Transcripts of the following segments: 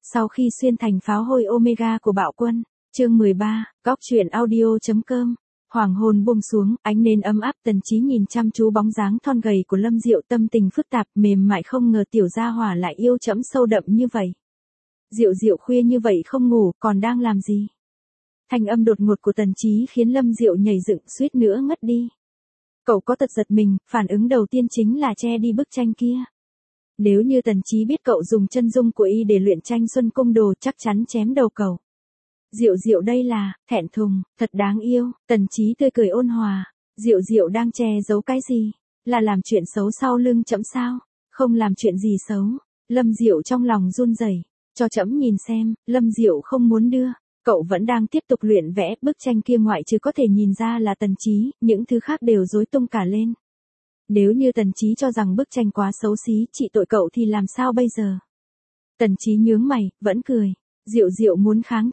Sau khi xuyên thành pháo hôi Omega của bạo quân, chương 13, góc truyện audio.com. Hoàng hôn buông xuống, ánh nến ấm áp, Tần Chí nhìn chăm chú bóng dáng thon gầy của Lâm Diệu, tâm tình phức tạp, mềm mại, không ngờ tiểu gia hỏa lại yêu trẫm sâu đậm như vậy. Diệu Diệu khuya như vậy không ngủ, còn đang làm gì? Thanh âm đột ngột của Tần Chí khiến Lâm Diệu nhảy dựng, suýt nữa ngất đi. Cậu có tật giật mình, phản ứng đầu tiên chính là che đi bức tranh kia. Nếu như Tần Chí biết cậu dùng chân dung của y để luyện tranh Xuân Cung Đồ, chắc chắn chém đầu cậu. Diệu Diệu đây là, thẹn thùng, thật đáng yêu. Tần Chí tươi cười ôn hòa. Diệu Diệu đang che giấu cái gì? Là làm chuyện xấu sau lưng trẫm sao? Không làm chuyện gì xấu. Lâm Diệu trong lòng run rẩy. Cho trẫm nhìn xem. Lâm Diệu không muốn đưa. Cậu vẫn đang tiếp tục luyện vẽ, bức tranh kia ngoại trừ có thể nhìn ra là Tần Chí, những thứ khác đều rối tung cả lên. Nếu như Tần Chí cho rằng bức tranh quá xấu xí, trị tội cậu thì làm sao bây giờ? Tần Chí nhướng mày, vẫn cười. Diệu Diệu muốn kháng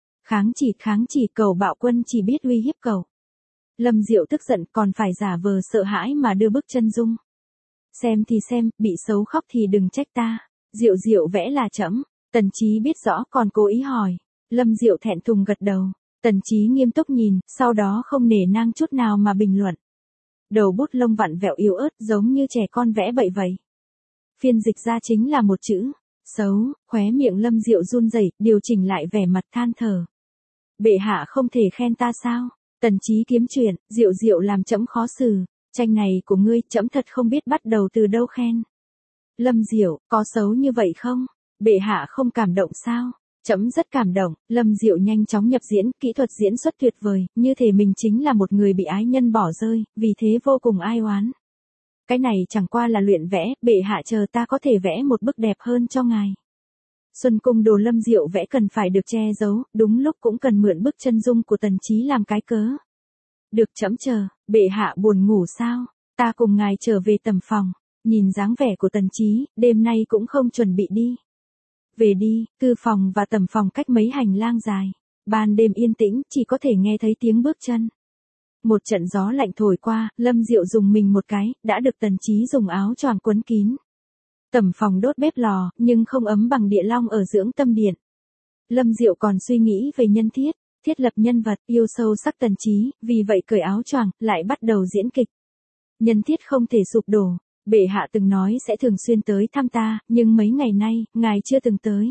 chỉ, cậu bạo quân chỉ biết uy hiếp cậu. Lâm Diệu tức giận, còn phải giả vờ sợ hãi mà đưa bức chân dung. Xem thì xem, bị xấu khóc thì đừng trách ta. Diệu Diệu vẽ là trẫm. Tần Chí biết rõ còn cố ý hỏi. Lâm Diệu thẹn thùng gật đầu. Tần Chí nghiêm túc nhìn, sau đó không nể nang chút nào mà bình luận. Đầu bút lông vặn vẹo yếu ớt, giống như trẻ con vẽ bậy vậy. Phiên dịch ra chính là một chữ, xấu. Khóe miệng Lâm Diệu run rẩy, điều chỉnh lại vẻ mặt than thở. Bệ hạ không thể khen ta sao? Tần Chí kiếm chuyện, Diệu Diệu làm trẫm khó xử. Tranh này của ngươi, trẫm thật không biết bắt đầu từ đâu khen. Lâm Diệu, có xấu như vậy không? Bệ hạ không cảm động sao? Trẫm rất cảm động. Lâm Diệu nhanh chóng nhập diễn, kỹ thuật diễn xuất tuyệt vời, như thể mình chính là một người bị ái nhân bỏ rơi, vì thế vô cùng ai oán. Cái này chẳng qua là luyện vẽ, bệ hạ chờ ta có thể vẽ một bức đẹp hơn cho ngài. Xuân Cung Đồ Lâm Diệu vẽ cần phải được che giấu, đúng lúc cũng cần mượn bức chân dung của Tần Chí làm cái cớ. Được trẫm chờ. Bệ hạ buồn ngủ sao? Ta cùng ngài trở về tầm phòng. Nhìn dáng vẻ của Tần Chí, đêm nay cũng không chuẩn bị đi. Về đi. Thư phòng và tầm phòng cách mấy hành lang dài. Ban đêm yên tĩnh, chỉ có thể nghe thấy tiếng bước chân. Một trận gió lạnh thổi qua, Lâm Diệu dùng mình một cái, đã được Tần Chí dùng áo choàng quấn kín. Tầm phòng đốt bếp lò, nhưng không ấm bằng Địa Long ở Dưỡng Tâm Điện. Lâm Diệu còn suy nghĩ về nhân thiết, thiết lập nhân vật, yêu sâu sắc Tần Chí, vì vậy cởi áo choàng, lại bắt đầu diễn kịch. Nhân thiết không thể sụp đổ. Bệ hạ từng nói sẽ thường xuyên tới thăm ta, nhưng mấy ngày nay, ngài chưa từng tới.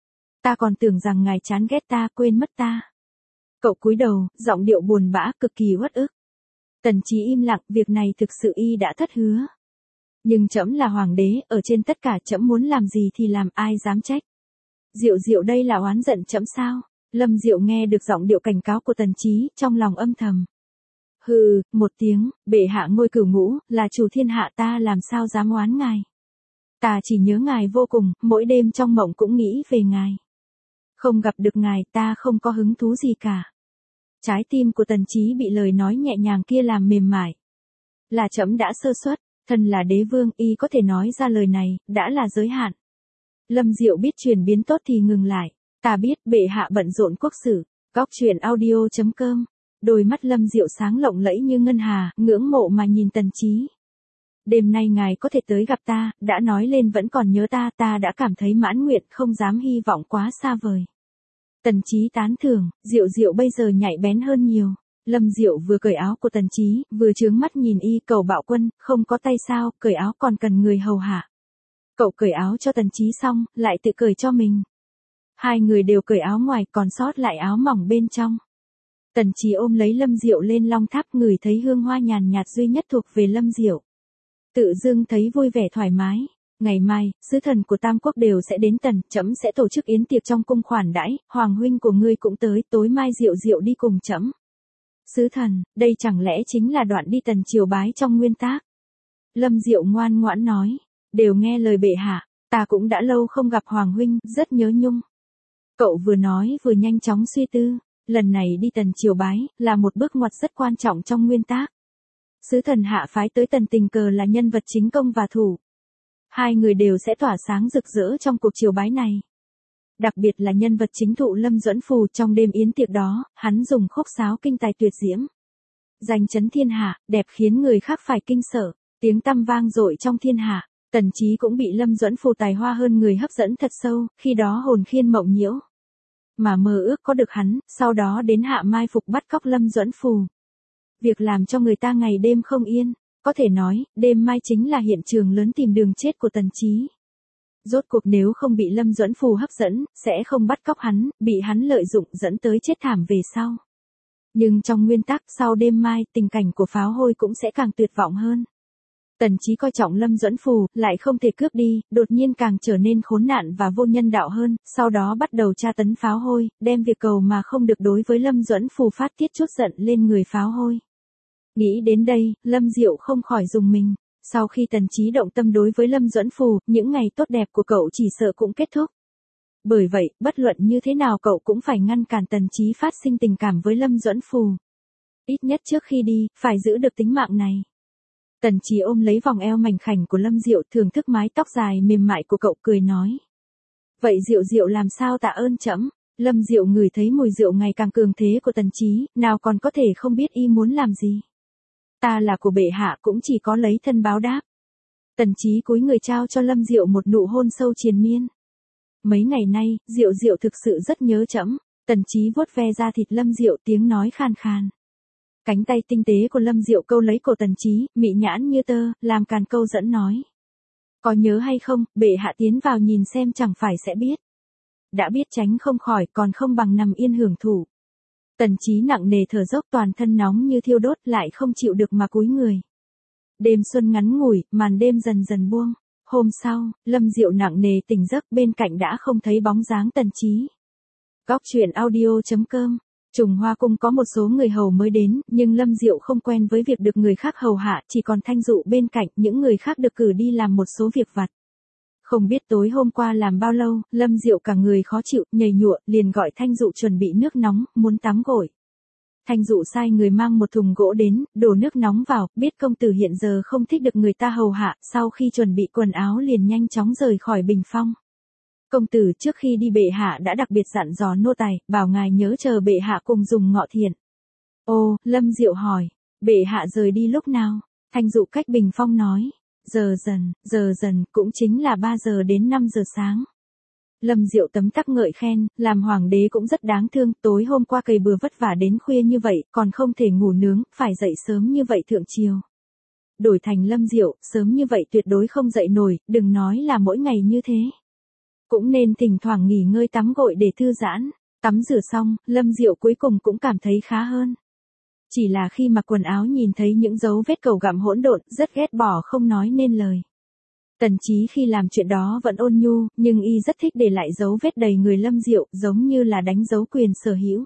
Ta còn tưởng rằng ngài chán ghét ta, quên mất ta. Cậu cúi đầu, giọng điệu buồn bã, cực kỳ uất ức. Tần Chí im lặng, việc này thực sự y đã thất hứa. Nhưng trẫm là hoàng đế, ở trên tất cả trẫm muốn làm gì thì làm, ai dám trách. Diệu Diệu đây là oán giận trẫm sao? Lâm Diệu nghe được giọng điệu cảnh cáo của Tần Chí, trong lòng âm thầm. Hừ, một tiếng, bệ hạ ngôi cửu ngũ, là chủ thiên hạ, ta làm sao dám oán ngài. Ta chỉ nhớ ngài vô cùng, mỗi đêm trong mộng cũng nghĩ về ngài. Không gặp được ngài, ta không có hứng thú gì cả. Trái tim của Tần Chí bị lời nói nhẹ nhàng kia làm mềm mại. Là trẫm đã sơ suất, thân là đế vương, y có thể nói ra lời này, đã là giới hạn. Lâm Diệu biết chuyển biến tốt thì ngừng lại. Ta biết, bệ hạ bận rộn quốc sự. Góc truyện audio.com. Đôi mắt Lâm Diệu sáng lộng lẫy như ngân hà, ngưỡng mộ mà nhìn Tần Chí. Đêm nay ngài có thể tới gặp ta, đã nói lên vẫn còn nhớ ta, ta đã cảm thấy mãn nguyện, không dám hy vọng quá xa vời. Tần Chí tán thưởng, Diệu Diệu bây giờ nhạy bén hơn nhiều. Lâm Diệu vừa cởi áo của Tần Chí, vừa trướng mắt nhìn y, cậu bạo quân, không có tay sao, cởi áo còn cần người hầu hạ. Cậu cởi áo cho Tần Chí xong, lại tự cởi cho mình. Hai người đều cởi áo ngoài, còn sót lại áo mỏng bên trong. Tần Chí ôm lấy Lâm Diệu lên long tháp, ngửi thấy hương hoa nhàn nhạt duy nhất thuộc về Lâm Diệu. Tự dưng thấy vui vẻ thoải mái. Ngày mai, sứ thần của Tam Quốc đều sẽ đến Tần, trẫm sẽ tổ chức yến tiệc trong cung khoản đãi, hoàng huynh của ngươi cũng tới, tối mai Diệu Diệu đi cùng trẫm. Sứ thần, đây chẳng lẽ chính là đoạn đi Tần triều bái trong nguyên tác? Lâm Diệu ngoan ngoãn nói, đều nghe lời bệ hạ, ta cũng đã lâu không gặp hoàng huynh, rất nhớ nhung. Cậu vừa nói vừa nhanh chóng suy tư. Lần này đi Tần triều bái, là một bước ngoặt rất quan trọng trong nguyên tác. Sứ thần hạ phái tới Tần tình cờ là nhân vật chính công và thủ. Hai người đều sẽ tỏa sáng rực rỡ trong cuộc triều bái này. Đặc biệt là nhân vật chính thụ Lâm Duẫn Phù, trong đêm yến tiệc đó, hắn dùng khúc sáo kinh tài tuyệt diễm. Danh chấn thiên hạ, đẹp khiến người khác phải kinh sợ, tiếng tăm vang dội trong thiên hạ. Tần Chí cũng bị Lâm Duẫn Phù tài hoa hơn người hấp dẫn thật sâu, khi đó hồn khiên mộng nhiễu. Mà mơ ước có được hắn, sau đó đến hạ mai phục bắt cóc Lâm Duẫn Phù. Việc làm cho người ta ngày đêm không yên, có thể nói, đêm mai chính là hiện trường lớn tìm đường chết của Tần Chí. Rốt cuộc nếu không bị Lâm Duẫn Phù hấp dẫn, sẽ không bắt cóc hắn, bị hắn lợi dụng dẫn tới chết thảm về sau. Nhưng trong nguyên tắc sau đêm mai, tình cảnh của Pháo Hôi cũng sẽ càng tuyệt vọng hơn. Tần Chí coi trọng Lâm Duẫn Phù, lại không thể cướp đi, đột nhiên càng trở nên khốn nạn và vô nhân đạo hơn, sau đó bắt đầu tra tấn Pháo Hôi, đem việc cầu mà không được đối với Lâm Duẫn Phù phát tiết chút giận lên người Pháo Hôi. Nghĩ đến đây, Lâm Diệu không khỏi rùng mình. Sau khi Tần Chí động tâm đối với Lâm Duẫn Phù, những ngày tốt đẹp của cậu chỉ sợ cũng kết thúc. Bởi vậy, bất luận như thế nào cậu cũng phải ngăn cản Tần Chí phát sinh tình cảm với Lâm Duẫn Phù. Ít nhất trước khi đi, phải giữ được tính mạng này. Tần Chí ôm lấy vòng eo mảnh khảnh của Lâm Diệu, thưởng thức mái tóc dài mềm mại của cậu, cười nói. Vậy Diệu Diệu làm sao tạ ơn trẫm? Lâm Diệu ngửi thấy mùi rượu ngày càng cường thế của Tần Chí, nào còn có thể không biết y muốn làm gì. Ta là của bệ hạ cũng chỉ có lấy thân báo đáp. Tần Chí cúi người trao cho Lâm Diệu một nụ hôn sâu triền miên. Mấy ngày nay, Diệu Diệu thực sự rất nhớ trẫm. Tần Chí vuốt ve da thịt Lâm Diệu, tiếng nói khan khan. Cánh tay tinh tế của Lâm Diệu câu lấy cổ Tần Chí, mị nhãn như tơ, làm càn câu dẫn nói. Có nhớ hay không, bệ hạ tiến vào nhìn xem chẳng phải sẽ biết. Đã biết tránh không khỏi, còn không bằng nằm yên hưởng thụ. Tần Chí nặng nề thở dốc, toàn thân nóng như thiêu đốt, lại không chịu được mà cúi người. Đêm xuân ngắn ngủi, màn đêm dần dần buông. Hôm sau, Lâm Diệu nặng nề tỉnh giấc, bên cạnh đã không thấy bóng dáng Tần Chí. Góc truyện audio.com. Trùng Hoa Cung có một số người hầu mới đến, nhưng Lâm Diệu không quen với việc được người khác hầu hạ, chỉ còn Thanh Dụ bên cạnh, những người khác được cử đi làm một số việc vặt. Không biết tối hôm qua làm bao lâu, Lâm Diệu cả người khó chịu, nhầy nhụa, liền gọi Thanh Dụ chuẩn bị nước nóng, muốn tắm gội. Thanh Dụ sai người mang một thùng gỗ đến, đổ nước nóng vào, biết công tử hiện giờ không thích được người ta hầu hạ, sau khi chuẩn bị quần áo liền nhanh chóng rời khỏi bình phong. Công tử trước khi đi bệ hạ đã đặc biệt dặn dò nô tài, bảo ngài nhớ chờ bệ hạ cùng dùng ngọ thiện. Ô, Lâm Diệu hỏi, bệ hạ rời đi lúc nào? Thanh Dụ cách bình phong nói, giờ dần, cũng chính là 3 giờ đến 5 giờ sáng. Lâm Diệu tấm tắc ngợi khen, làm hoàng đế cũng rất đáng thương, tối hôm qua cày bừa vất vả đến khuya như vậy, còn không thể ngủ nướng, phải dậy sớm như vậy thượng triều. Đổi thành Lâm Diệu, sớm như vậy tuyệt đối không dậy nổi, đừng nói là mỗi ngày như thế. Cũng nên thỉnh thoảng nghỉ ngơi tắm gội để thư giãn. Tắm rửa xong, Lâm Diệu cuối cùng cũng cảm thấy khá hơn. Chỉ là khi mặc quần áo nhìn thấy những dấu vết cầu gặm hỗn độn, rất ghét bỏ không nói nên lời. Tần Chí khi làm chuyện đó vẫn ôn nhu, nhưng y rất thích để lại dấu vết đầy người Lâm Diệu, giống như là đánh dấu quyền sở hữu.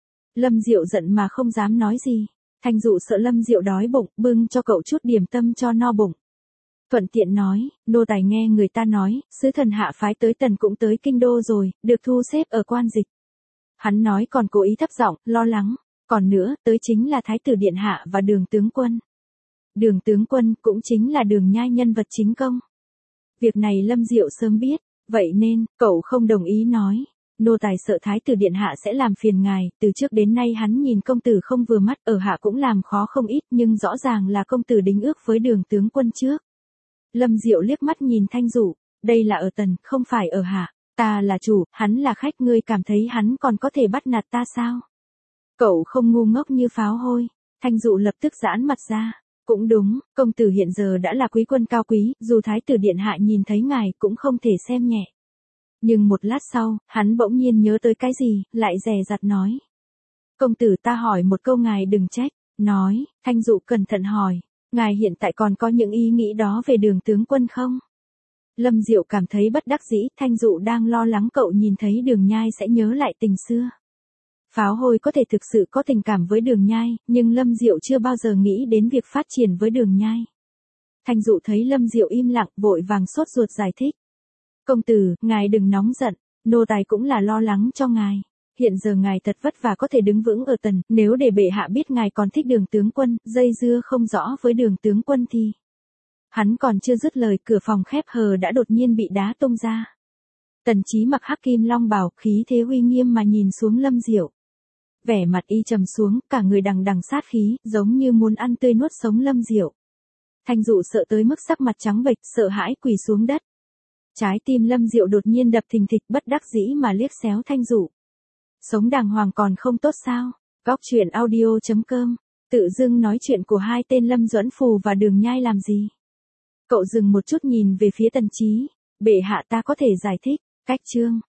Lâm Diệu giận mà không dám nói gì. Thanh Dụ sợ Lâm Diệu đói bụng, bưng cho cậu chút điểm tâm cho no bụng. Thuận tiện nói, nô tài nghe người ta nói, sứ thần hạ phái tới Tần cũng tới kinh đô rồi, được thu xếp ở quan dịch. Hắn nói còn cố ý thấp giọng, lo lắng. Còn nữa, tới chính là Thái tử Điện Hạ và Đường tướng quân. Đường tướng quân cũng chính là Đường Nhai, nhân vật chính công. Việc này Lâm Diệu sớm biết, vậy nên, cậu không đồng ý nói. Nô tài sợ Thái tử Điện Hạ sẽ làm phiền ngài, từ trước đến nay hắn nhìn công tử không vừa mắt, ở hạ cũng làm khó không ít, nhưng rõ ràng là công tử đính ước với Đường tướng quân trước. Lâm Diệu liếc mắt nhìn Thanh Dụ, đây là ở Tần, không phải ở hạ, ta là chủ, hắn là khách, ngươi cảm thấy hắn còn có thể bắt nạt ta sao? Cậu không ngu ngốc như Pháo Hôi. Thanh Dụ lập tức giãn mặt ra. Cũng đúng, công tử hiện giờ đã là quý quân cao quý, dù Thái tử Điện Hạ nhìn thấy ngài cũng không thể xem nhẹ. Nhưng một lát sau, hắn bỗng nhiên nhớ tới cái gì, lại dè dặt nói. Công tử ta hỏi một câu ngài đừng trách. Nói, Thanh Dụ cẩn thận hỏi, ngài hiện tại còn có những ý nghĩ đó về Đường tướng quân không? Lâm Diệu cảm thấy bất đắc dĩ, Thanh Dụ đang lo lắng cậu nhìn thấy Đường Nhai sẽ nhớ lại tình xưa. Pháo Hôi có thể thực sự có tình cảm với Đường Nhai, nhưng Lâm Diệu chưa bao giờ nghĩ đến việc phát triển với Đường Nhai. Thanh Dụ thấy Lâm Diệu im lặng, vội vàng sốt ruột giải thích. Công tử, ngài đừng nóng giận, nô tài cũng là lo lắng cho ngài. Hiện giờ ngài thật vất vả có thể đứng vững ở Tần, nếu để bệ hạ biết ngài còn thích Đường tướng quân, dây dưa không rõ với Đường tướng quân thì... Hắn còn chưa dứt lời, cửa phòng khép hờ đã đột nhiên bị đá tung ra. Tần Chí mặc hắc kim long bào, khí thế uy nghiêm mà nhìn xuống Lâm Diệu. Vẻ mặt y trầm xuống, cả người đằng đằng sát khí, giống như muốn ăn tươi nuốt sống Lâm Diệu. Thanh Dụ sợ tới mức sắc mặt trắng bệch, sợ hãi quỳ xuống đất. Trái tim Lâm Diệu đột nhiên đập thình thịch, bất đắc dĩ mà liếc xéo Thanh Dụ. Sống đàng hoàng còn không tốt sao? Góc truyện audio.com. Tự dưng nói chuyện của hai tên Lâm Duẫn Phù và Đường Nhai làm gì? Cậu dừng một chút nhìn về phía Tần Chí. Bệ hạ ta có thể giải thích. Cách chương.